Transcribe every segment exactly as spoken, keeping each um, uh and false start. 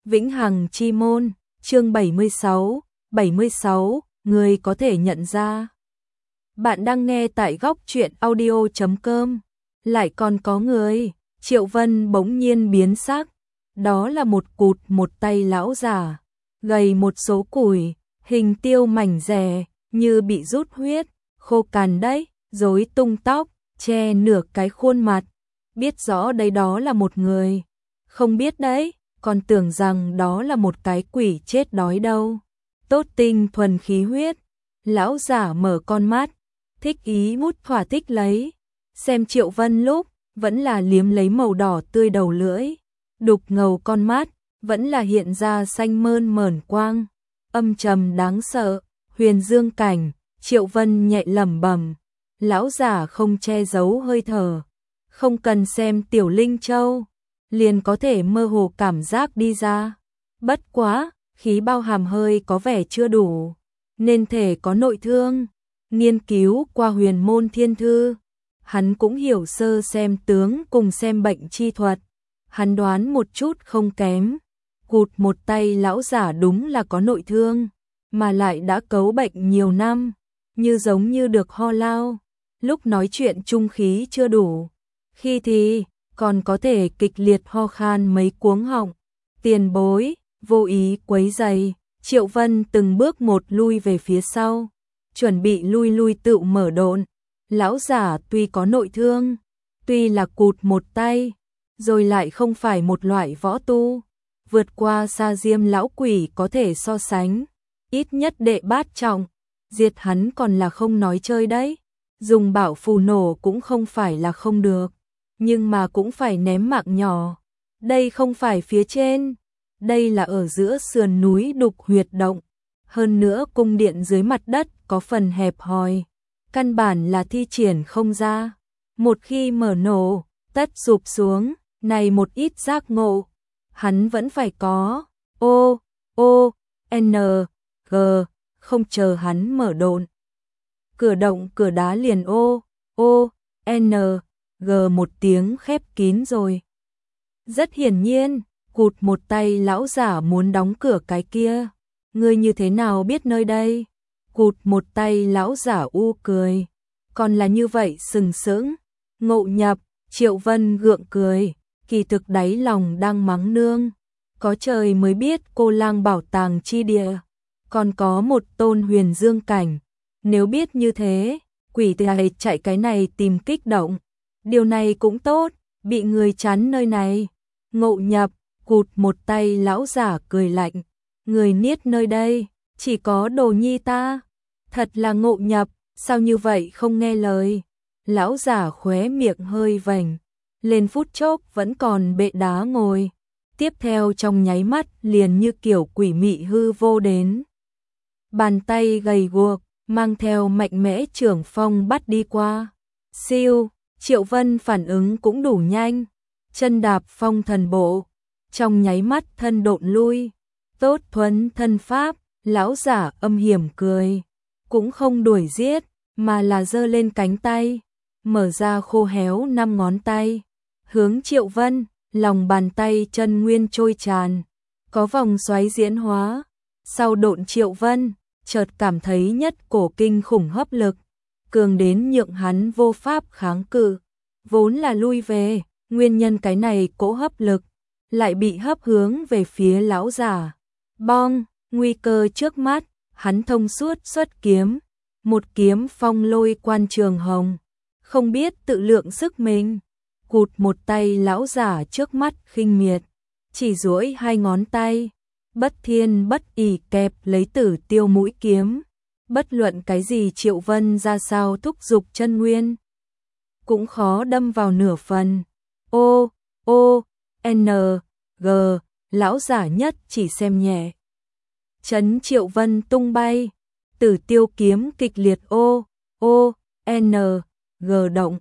Vĩnh Hằng Chi Môn, chương bảy mươi sáu, bảy mươi sáu, người có thể nhận ra. Bạn đang nghe tại góc truyện audio chấm com. Lại còn có người, Triệu Vân bỗng nhiên biến sắc. Đó là một cụt một tay lão già, gầy một số củi, hình tiêu mảnh rẻ, như bị rút huyết, khô cằn đấy, rối tung tóc, che nửa cái khuôn mặt. Biết rõ đây đó là một người. Không biết đấy, còn tưởng rằng đó là một cái quỷ chết đói đâu. Tốt tinh thuần khí huyết. Lão giả mở con mắt, thích ý mút thỏa thích lấy. Xem Triệu Vân lúc, vẫn là liếm lấy màu đỏ tươi đầu lưỡi. Đục ngầu con mắt, vẫn là hiện ra xanh mơn mởn quang. Âm trầm đáng sợ, huyền dương cảnh, Triệu Vân nhẹ lẩm bẩm. Lão giả không che giấu hơi thở. Không cần xem Tiểu Linh Châu, liền có thể mơ hồ cảm giác đi ra. Bất quá, khí bao hàm hơi có vẻ chưa đủ, nên thể có nội thương. Nghiên cứu qua huyền môn thiên thư, hắn cũng hiểu sơ xem tướng cùng xem bệnh chi thuật. Hắn đoán một chút không kém, cụt một tay lão giả đúng là có nội thương, mà lại đã cấu bệnh nhiều năm, như giống như được ho lao. Lúc nói chuyện trung khí chưa đủ, khi thì còn có thể kịch liệt ho khan mấy cuống họng. Tiền bối, vô ý quấy rầy, Triệu Vân từng bước một lui về phía sau, chuẩn bị lui lui tự mở độn. Lão giả tuy có nội thương, tuy là cụt một tay, rồi lại không phải một loại võ tu, vượt qua Sa Diêm lão quỷ có thể so sánh, ít nhất đệ bát trọng, diệt hắn còn là không nói chơi đấy. Dùng bảo phù nổ cũng không phải là không được, nhưng mà cũng phải ném mạng nhỏ. Đây không phải phía trên, đây là ở giữa sườn núi đục huyệt động. Hơn nữa cung điện dưới mặt đất có phần hẹp hòi, căn bản là thi triển không ra. Một khi mở nổ, tất sụp xuống, này một ít giác ngộ, hắn vẫn phải có. O, O, N, G, không chờ hắn mở độn. Cửa động cửa đá liền O, O, N, G một tiếng khép kín rồi. Rất hiển nhiên, cụt một tay lão giả muốn đóng cửa cái kia. Ngươi như thế nào biết nơi đây? Cụt một tay lão giả u cười. Còn là như vậy sừng sững. Ngộ nhập, Triệu Vân gượng cười, kỳ thực đáy lòng đang mắng nương. Có trời mới biết cô lang bảo tàng chi địa, còn có một tôn huyền dương cảnh. Nếu biết như thế, quỷ tài chạy cái này tìm kích động. Điều này cũng tốt, bị người chắn nơi này. Ngộ nhập, cụt một tay lão giả cười lạnh. Người niết nơi đây, chỉ có đồ nhi ta. Thật là ngộ nhập, sao như vậy không nghe lời. Lão giả khóe miệng hơi vành, lên phút chốc vẫn còn bệ đá ngồi. Tiếp theo trong nháy mắt liền như kiểu quỷ mị hư vô đến. Bàn tay gầy guộc, mang theo mạnh mẽ trưởng phong bắt đi qua. Siêu, Triệu Vân phản ứng cũng đủ nhanh. Chân đạp phong thần bộ, trong nháy mắt thân độn lui. Tốt thuần thân pháp, lão giả âm hiểm cười. Cũng không đuổi giết, mà là giơ lên cánh tay, mở ra khô héo năm ngón tay. Hướng Triệu Vân, lòng bàn tay chân nguyên trôi tràn, có vòng xoáy diễn hóa. Sau độn Triệu Vân, chợt cảm thấy nhất cổ kinh khủng hấp lực, cường đến nhượng hắn vô pháp kháng cự. Vốn là lui về, nguyên nhân cái này cỗ hấp lực, lại bị hấp hướng về phía lão giả. Bong, nguy cơ trước mắt, hắn thông suốt xuất kiếm. Một kiếm phong lôi quan trường hồng, không biết tự lượng sức mình. Cụt một tay lão giả trước mắt khinh miệt, chỉ duỗi hai ngón tay. Bất thiên bất ỷ kẹp lấy Tử Tiêu mũi kiếm. Bất luận cái gì Triệu Vân ra sao thúc giục chân nguyên, cũng khó đâm vào nửa phần. O, O, N, G, lão giả nhất chỉ xem nhẹ. Chấn Triệu Vân tung bay, Tử Tiêu kiếm kịch liệt O, O, N, G động.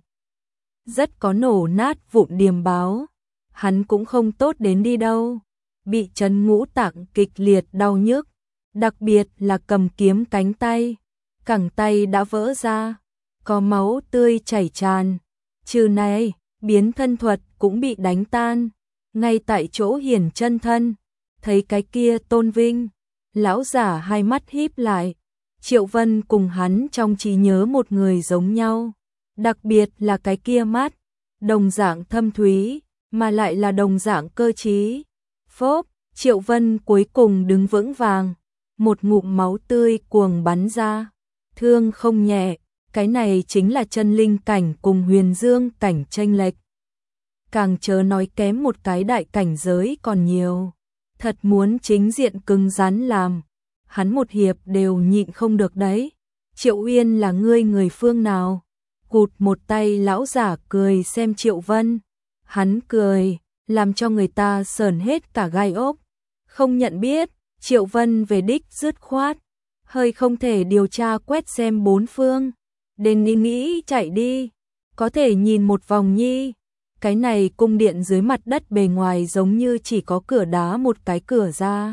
Rất có nổ nát vụn điềm báo, hắn cũng không tốt đến đi đâu. Bị chấn ngũ tạng kịch liệt đau nhức, đặc biệt là cầm kiếm cánh tay, cẳng tay đã vỡ ra, có máu tươi chảy tràn. Trừ này, biến thân thuật cũng bị đánh tan, ngay tại chỗ hiển chân thân. thấy cái kia tôn vinh, lão giả hai mắt híp lại. Triệu Vân cùng hắn trong trí nhớ một người giống nhau, đặc biệt là cái kia mắt, đồng dạng thâm thúy, mà lại là đồng dạng cơ trí. Phốp, Triệu Vân cuối cùng đứng vững vàng, một ngụm máu tươi cuồng bắn ra, thương không nhẹ, cái này chính là chân linh cảnh cùng huyền dương cảnh chênh lệch. Càng chớ nói kém một cái đại cảnh giới còn nhiều, thật muốn chính diện cứng rắn làm, hắn một hiệp đều nhịn không được đấy. Triệu Uyên là ngươi người phương nào? Cụt một tay lão giả cười xem Triệu Vân, hắn cười, làm cho người ta sởn hết cả gai ốc. Không nhận biết, Triệu Vân về đích dứt khoát, hơi không thể điều tra quét xem bốn phương, đến nghĩ nghĩ chạy đi, có thể nhìn một vòng nhi. Cái này cung điện dưới mặt đất bề ngoài giống như chỉ có cửa đá một cái cửa ra.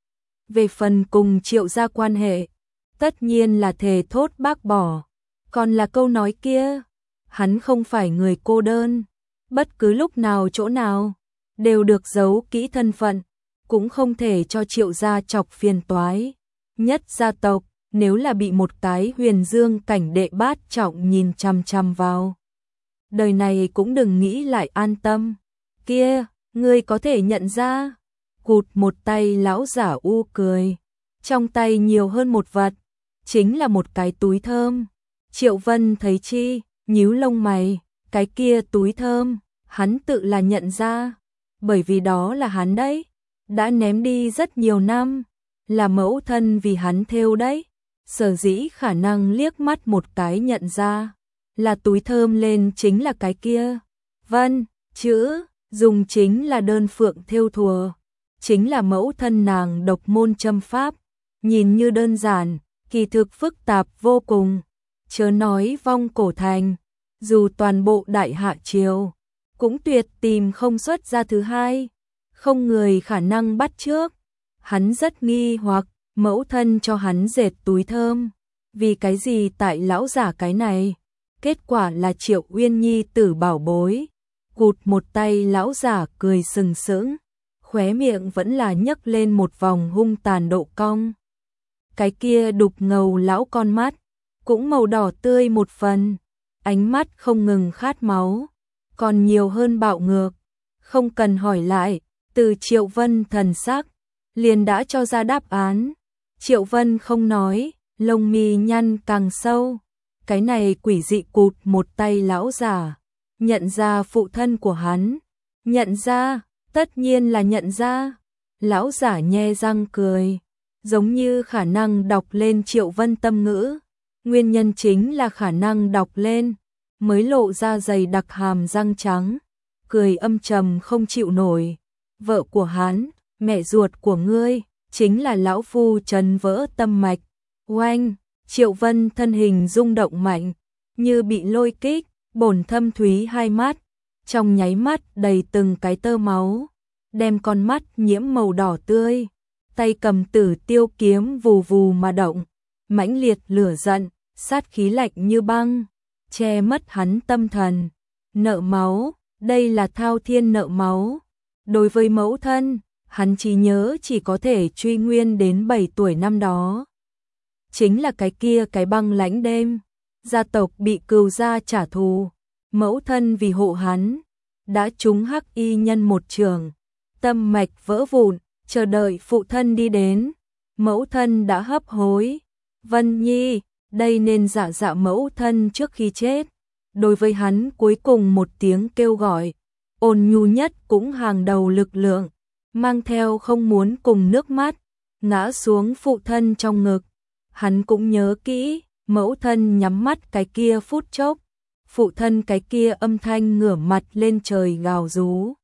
Về phần cùng Triệu gia quan hệ, tất nhiên là thề thốt bác bỏ, còn là câu nói kia, hắn không phải người cô đơn, bất cứ lúc nào chỗ nào, đều được giấu kỹ thân phận, cũng không thể cho Triệu gia chọc phiền toái. Nhất gia tộc, nếu là bị một cái huyền dương cảnh đệ bát trọng nhìn chằm chằm vào, đời này cũng đừng nghĩ lại an tâm. Kia, ngươi có thể nhận ra? Cụt một tay lão giả u cười, trong tay nhiều hơn một vật, chính là một cái túi thơm. Triệu Vân thấy chi, nhíu lông mày, cái kia túi thơm, hắn tự là nhận ra, bởi vì đó là hắn đấy, đã ném đi rất nhiều năm, là mẫu thân vì hắn thêu đấy, sở dĩ khả năng liếc mắt một cái nhận ra, là túi thơm lên chính là cái kia. Vân, chữ, dùng chính là đơn phượng thêu thùa, chính là mẫu thân nàng độc môn châm pháp, nhìn như đơn giản, kỳ thực phức tạp vô cùng, chớ nói vong cổ thành, dù toàn bộ đại hạ triều, cũng tuyệt tìm không xuất ra thứ hai, không người khả năng bắt trước. Hắn rất nghi hoặc, mẫu thân cho hắn dệt túi thơm, vì cái gì tại lão giả cái này? Kết quả là Triệu Uyên nhi tử bảo bối. Cụt một tay lão giả cười sừng sững, khóe miệng vẫn là nhấc lên một vòng hung tàn độ cong. Cái kia đục ngầu lão con mắt, cũng màu đỏ tươi một phần, ánh mắt không ngừng khát máu, còn nhiều hơn bạo ngược. Không cần hỏi lại, từ Triệu Vân thần sắc, liền đã cho ra đáp án. Triệu Vân không nói, lông mi nhăn càng sâu. Cái này quỷ dị cụt một tay lão giả, nhận ra phụ thân của hắn, nhận ra, tất nhiên là nhận ra. Lão giả nhe răng cười, giống như khả năng đọc lên Triệu Vân tâm ngữ, nguyên nhân chính là khả năng đọc lên, mới lộ ra dày đặc hàm răng trắng, cười âm trầm không chịu nổi. Vợ của hắn, mẹ ruột của ngươi, chính là lão phu trấn vỡ tâm mạch. Oanh, Triệu Vân thân hình rung động mạnh, như bị lôi kích, bổn thâm thúy hai mắt, trong nháy mắt đầy từng cái tơ máu, đem con mắt nhiễm màu đỏ tươi, tay cầm Tử Tiêu kiếm vù vù mà động, mãnh liệt lửa giận, sát khí lạnh như băng, che mất hắn tâm thần. Nợ máu, đây là thao thiên nợ máu. Đối với mẫu thân, hắn chỉ nhớ chỉ có thể truy nguyên đến bảy tuổi năm đó. Chính là cái kia cái băng lãnh đêm, gia tộc bị cừu gia trả thù, mẫu thân vì hộ hắn, đã trúng hắc y nhân một trường, tâm mạch vỡ vụn, chờ đợi phụ thân đi đến, mẫu thân đã hấp hối. Vân Nhi, đây nên dạ dạ mẫu thân trước khi chết, đối với hắn cuối cùng một tiếng kêu gọi, ôn nhu nhất cũng hàng đầu lực lượng, mang theo không muốn cùng nước mắt, ngã xuống phụ thân trong ngực. Hắn cũng nhớ kỹ, mẫu thân nhắm mắt cái kia phút chốc, phụ thân cái kia âm thanh ngửa mặt lên trời gào rú,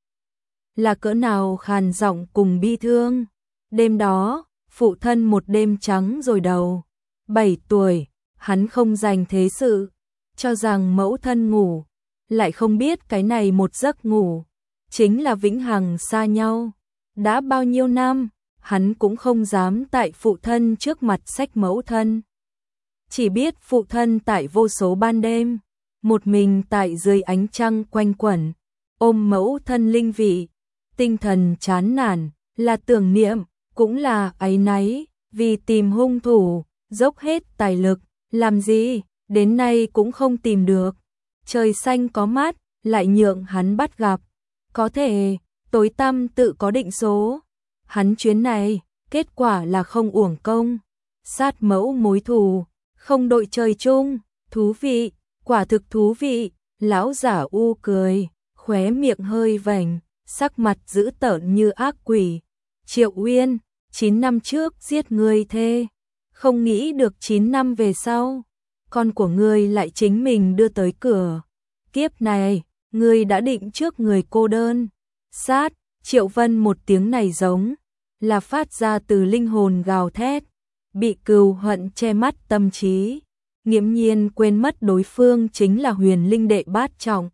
là cỡ nào khàn giọng cùng bi thương. Đêm đó, phụ thân một đêm trắng rồi đầu, bảy tuổi, hắn không dành thế sự, cho rằng mẫu thân ngủ, lại không biết cái này một giấc ngủ, chính là vĩnh hằng xa nhau. Đã bao nhiêu năm, hắn cũng không dám tại phụ thân trước mặt xách mẫu thân. Chỉ biết phụ thân tại vô số ban đêm, một mình tại dưới ánh trăng quanh quẩn, ôm mẫu thân linh vị, tinh thần chán nản, là tưởng niệm, cũng là áy náy, vì tìm hung thủ, dốc hết tài lực, làm gì, đến nay cũng không tìm được. Trời xanh có mắt, lại nhượng hắn bắt gặp. Có thể, tối tăm tự có định số. Hắn chuyến này, kết quả là không uổng công. Sát mẫu mối thù, không đội trời chung, thú vị, quả thực thú vị. Lão giả u cười, khóe miệng hơi vành, sắc mặt dữ tợn như ác quỷ. Triệu Uyên, chín năm trước giết người thê, không nghĩ được chín năm về sau, con của ngươi lại chính mình đưa tới cửa. Kiếp này, ngươi đã định trước người cô đơn. Sát, Triệu Vân một tiếng này giống là phát ra từ linh hồn gào thét, bị cừu hận che mắt tâm trí, nghiễm nhiên quên mất đối phương chính là huyền linh đệ bát trọng.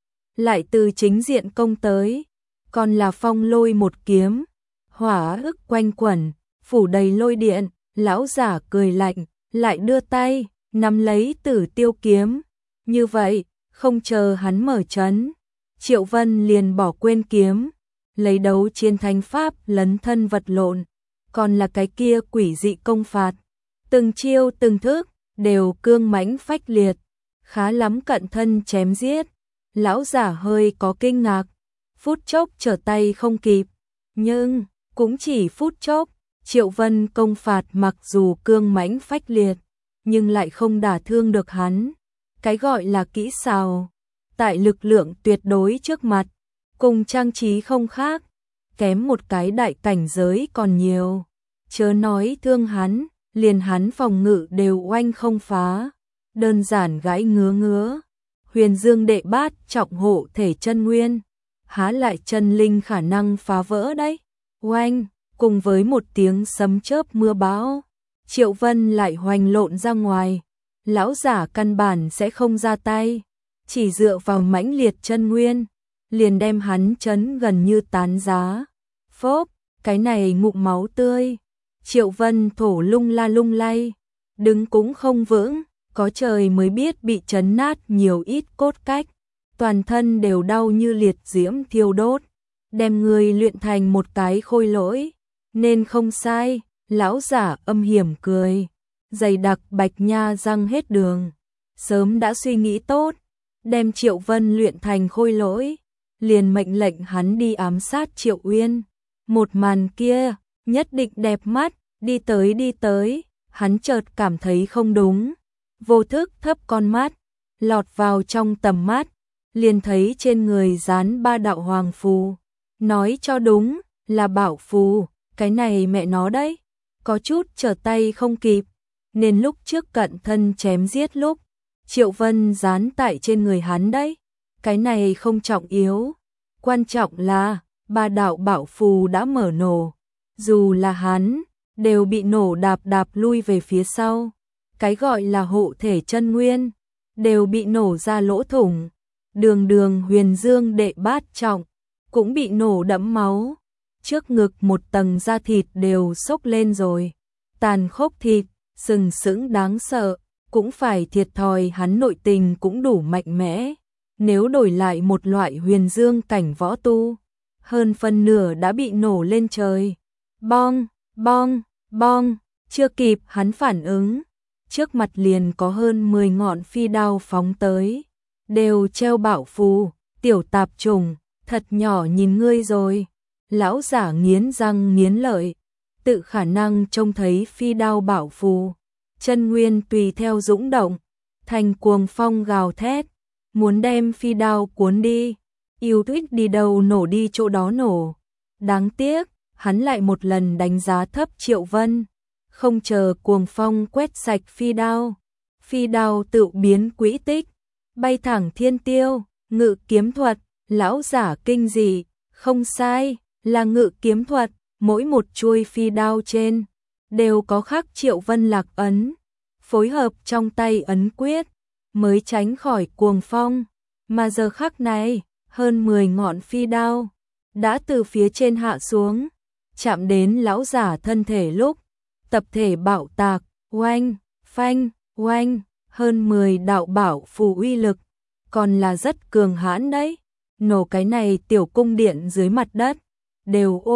Lại từ chính diện công tới, còn là phong lôi một kiếm, hỏa ức quanh quẩn, phủ đầy lôi điện. Lão giả cười lạnh, lại đưa tay, nắm lấy Tử Tiêu kiếm. Như vậy, không chờ hắn mở trấn, Triệu Vân liền bỏ quên kiếm, lấy đấu chiến thánh pháp lấn thân vật lộn, còn là cái kia quỷ dị công phạt, từng chiêu từng thức đều cương mãnh phách liệt, khá lắm cận thân chém giết. Lão giả hơi có kinh ngạc, phút chốc trở tay không kịp, nhưng cũng chỉ phút chốc. Triệu Vân công phạt mặc dù cương mãnh phách liệt, nhưng lại không đả thương được hắn. Cái gọi là kỹ xảo, tại lực lượng tuyệt đối trước mặt, cùng trang trí không khác, kém một cái đại cảnh giới còn nhiều. Chớ nói thương hắn, liền hắn phòng ngự đều oanh không phá, đơn giản gãi ngứa ngứa. Huyền Dương đệ bát trọng hộ thể chân nguyên, há lại chân linh khả năng phá vỡ đấy. Oanh, cùng với một tiếng sấm chớp mưa bão, Triệu Vân lại hoành lộn ra ngoài. Lão giả căn bản sẽ không ra tay, chỉ dựa vào mãnh liệt chân nguyên, liền đem hắn chấn gần như tán giá. Phốp, cái này ngụm máu tươi. Triệu Vân thổ lung la lung lay, đứng cũng không vững, có trời mới biết bị chấn nát nhiều ít cốt cách, toàn thân đều đau như liệt diễm thiêu đốt, đem người luyện thành một cái khôi lỗi, nên không sai. Lão giả âm hiểm cười, dày đặc bạch nha răng hết đường, sớm đã suy nghĩ tốt, đem Triệu Vân luyện thành khôi lỗi, liền mệnh lệnh hắn đi ám sát Triệu Uyên. Một màn kia, nhất định đẹp mắt, đi tới đi tới, hắn chợt cảm thấy không đúng, vô thức thấp con mắt, lọt vào trong tầm mắt, liền thấy trên người dán ba đạo hoàng phù, nói cho đúng, là bảo phù, cái này mẹ nó đấy, có chút trở tay không kịp, nên lúc trước cận thân chém giết lúc, Triệu Vân dán tại trên người hắn đấy, cái này không trọng yếu, quan trọng là, ba đạo bảo phù đã mở nổ, dù là hắn, đều bị nổ đạp đạp lui về phía sau, cái gọi là hộ thể chân nguyên, đều bị nổ ra lỗ thủng, đường đường Huyền Dương đệ bát trọng, cũng bị nổ đẫm máu, trước ngực một tầng da thịt đều xốc lên rồi, tàn khốc thịt, sừng sững đáng sợ, cũng phải thiệt thòi hắn nội tình cũng đủ mạnh mẽ, nếu đổi lại một loại Huyền Dương cảnh võ tu, hơn phân nửa đã bị nổ lên trời. Bong, bong, bong, chưa kịp hắn phản ứng, trước mặt liền có hơn mười ngọn phi đao phóng tới, đều treo bảo phù, tiểu tạp trùng, thật nhỏ nhìn ngươi rồi. Lão giả nghiến răng nghiến lợi, tự khả năng trông thấy phi đao bảo phù, chân nguyên tùy theo dũng động, thành cuồng phong gào thét, muốn đem phi đao cuốn đi, yêu thích đi đâu nổ đi chỗ đó nổ. Đáng tiếc, hắn lại một lần đánh giá thấp Triệu Vân, không chờ cuồng phong quét sạch phi đao, phi đao tự biến quỹ tích, bay thẳng thiên tiêu, ngự kiếm thuật. Lão giả kinh dị, không sai, là ngự kiếm thuật, mỗi một chuôi phi đao trên đều có khắc Triệu Vân lạc ấn, phối hợp trong tay ấn quyết, mới tránh khỏi cuồng phong, mà giờ khắc này, hơn mười ngọn phi đao đã từ phía trên hạ xuống, chạm đến lão giả thân thể lúc, tập thể bạo tạc, oanh, phanh, oanh, hơn mười đạo bảo phù uy lực, còn là rất cường hãn đấy. Nổ cái này tiểu cung điện dưới mặt đất, đều ô,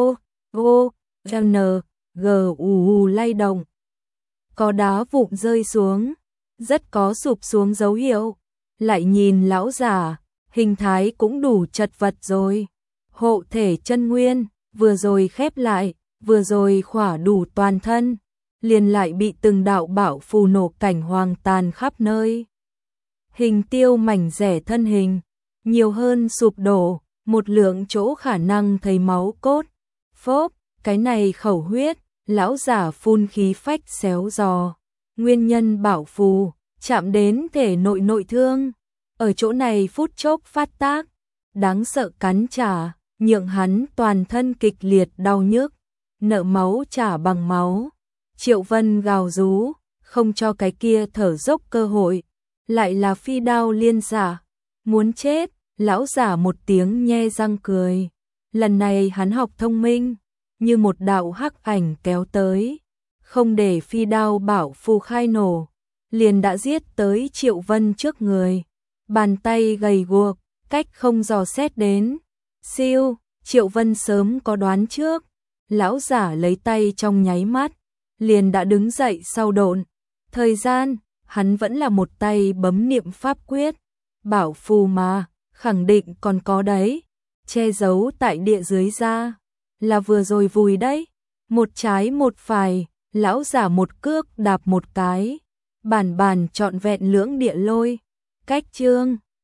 O, N, G, U, U lay động. Có đá vụn rơi xuống, rất có sụp xuống dấu hiệu. Lại nhìn lão giả, hình thái cũng đủ chật vật rồi. Hộ thể chân nguyên, vừa rồi khép lại, vừa rồi khỏa đủ toàn thân, liền lại bị từng đạo bão phù nổ cảnh hoàng tàn khắp nơi. Hình tiêu mảnh rẻ thân hình, nhiều hơn sụp đổ, một lượng chỗ khả năng thấy máu cốt. Phốp, cái này khẩu huyết, lão giả phun khí phách xéo giò. Nguyên nhân bảo phù, chạm đến thể nội nội thương. Ở chỗ này phút chốc phát tác, đáng sợ cắn trả, nhượng hắn toàn thân kịch liệt đau nhức, nợ máu trả bằng máu. Triệu Vân gào rú, không cho cái kia thở dốc cơ hội, lại là phi đao liên giả, muốn chết. Lão giả một tiếng nhe răng cười, lần này hắn học thông minh, như một đạo hắc ảnh kéo tới, không để phi đao bảo phù khai nổ, liền đã giết tới Triệu Vân trước người, bàn tay gầy guộc, cách không dò xét đến. Siêu, Triệu Vân sớm có đoán trước, lão giả lấy tay trong nháy mắt, liền đã đứng dậy sau độn. Thời gian, hắn vẫn là một tay bấm niệm pháp quyết, bảo phù mà, khẳng định còn có đấy, che giấu tại địa dưới ra, là vừa rồi vùi đấy, một trái một phải, lão giả một cước đạp một cái, bản bản trọn vẹn lưỡng địa lôi, cách chương.